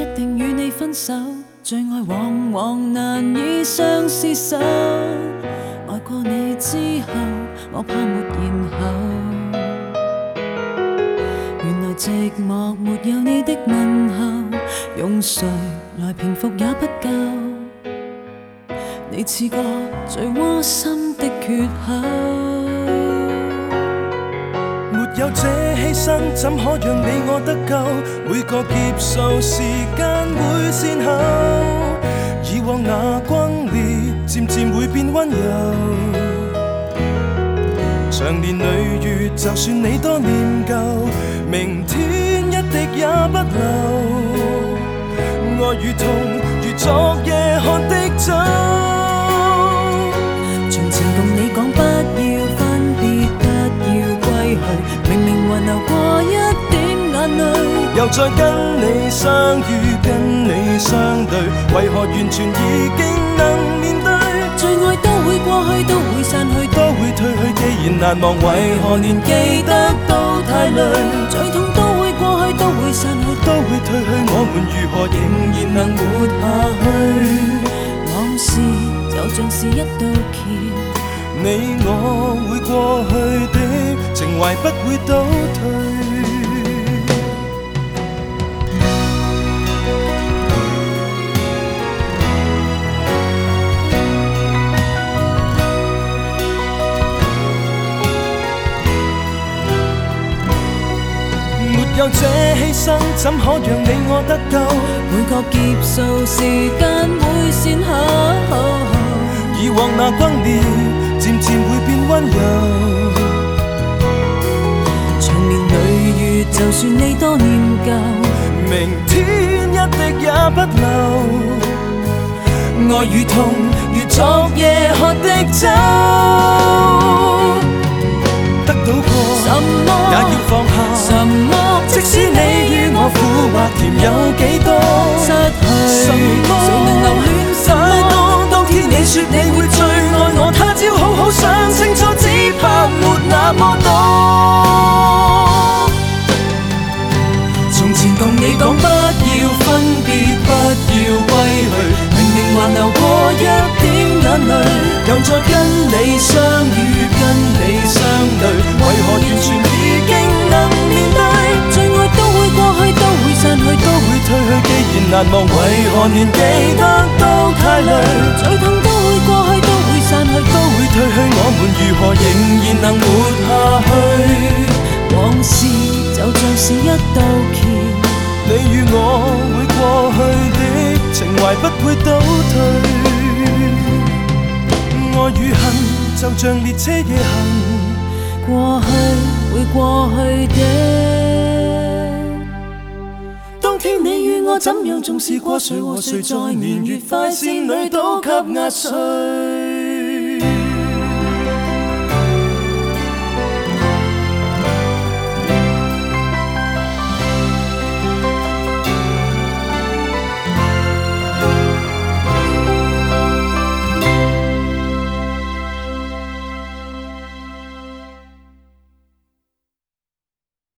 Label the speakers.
Speaker 1: 一定與你分手，最愛往往難以相廝守。愛過你之後，我怕沒然後。原來寂寞沒有你的問候，用誰來平復也不夠。你似個最窩心的缺口。
Speaker 2: 沒有這犧牲，怎可讓你我得救？每個劫數，時間會善後。以往那轟烈，漸漸會變溫柔。長年累月，就算你多念舊，明天一滴也不留。愛與痛，如昨夜喝的酒。
Speaker 1: 從前共你講不要分別，不要歸去，明明還流過一點眼淚，
Speaker 2: 又再跟你相遇，跟你相對，為何完全已經能面對？
Speaker 1: 最愛都會過去，都會散去，
Speaker 2: 都會褪去，既然難忘，為何連記得都太累？
Speaker 1: 最痛都會過去，都會散去，
Speaker 2: 都會褪去，我們如何仍然能活下去？
Speaker 1: 往事就像是一道橋，
Speaker 2: 你我會過去的情懷不會倒退。沒有這犧牲，怎可讓你我得救？
Speaker 1: 每個劫數，時間會善後。
Speaker 2: 以往那轟烈，漸漸會變溫柔。
Speaker 1: 長年累月，就算你多念舊，
Speaker 2: 明天一滴也不留。愛與痛，如昨夜喝的酒。得到過，
Speaker 1: 什麼
Speaker 2: 也要放下。
Speaker 1: 什麼？
Speaker 2: 即使你與我苦或甜有幾多，
Speaker 1: 失去
Speaker 2: 什麼？
Speaker 1: 誰能留戀什麼？
Speaker 2: 太多。當天你說你會最愛我，他朝好好想清楚，只怕沒那麼多。從前同你講不要分別，不要歸去，明明還流過一點眼淚，又再跟你相遇，跟你相對，為何完全已經能面對？
Speaker 1: 最愛都會過去，都會散去，
Speaker 2: 都會褪去，既然難忘，為何連記得都太累？
Speaker 1: 最痛都會過去，都會散去，
Speaker 2: 都會褪去，我們如何仍然能活下去？
Speaker 1: 往事就像是一道橋，
Speaker 2: 你與我會過去的情懷不會倒退。愛與恨就像列車夜行，
Speaker 1: 過去會過去的。
Speaker 2: 當天你與我怎樣重視過，誰和誰在年月快線裏都給壓碎。